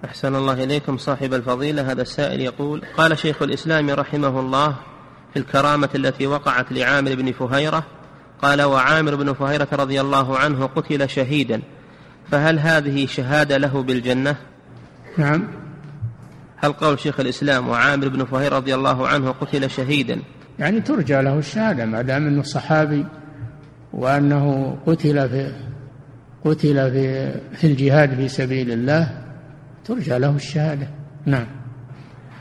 أحسن الله إليكم صاحب الفضيلة. هذا السائل يقول: قال شيخ الإسلام رحمه الله في الكرامة التي وقعت لعامر بن فهيرة، قال: وعامر بن فهيرة رضي الله عنه قتل شهيدا، فهل هذه شهادة له بالجنة؟ نعم. هل قول شيخ الإسلام وعامر بن فهيرة رضي الله عنه قتل شهيدا يعني ترجى له الشهادة ما دام أنه صحابي وأنه قتل في الجهاد في سبيل الله، ترجى له الشهادة. نعم.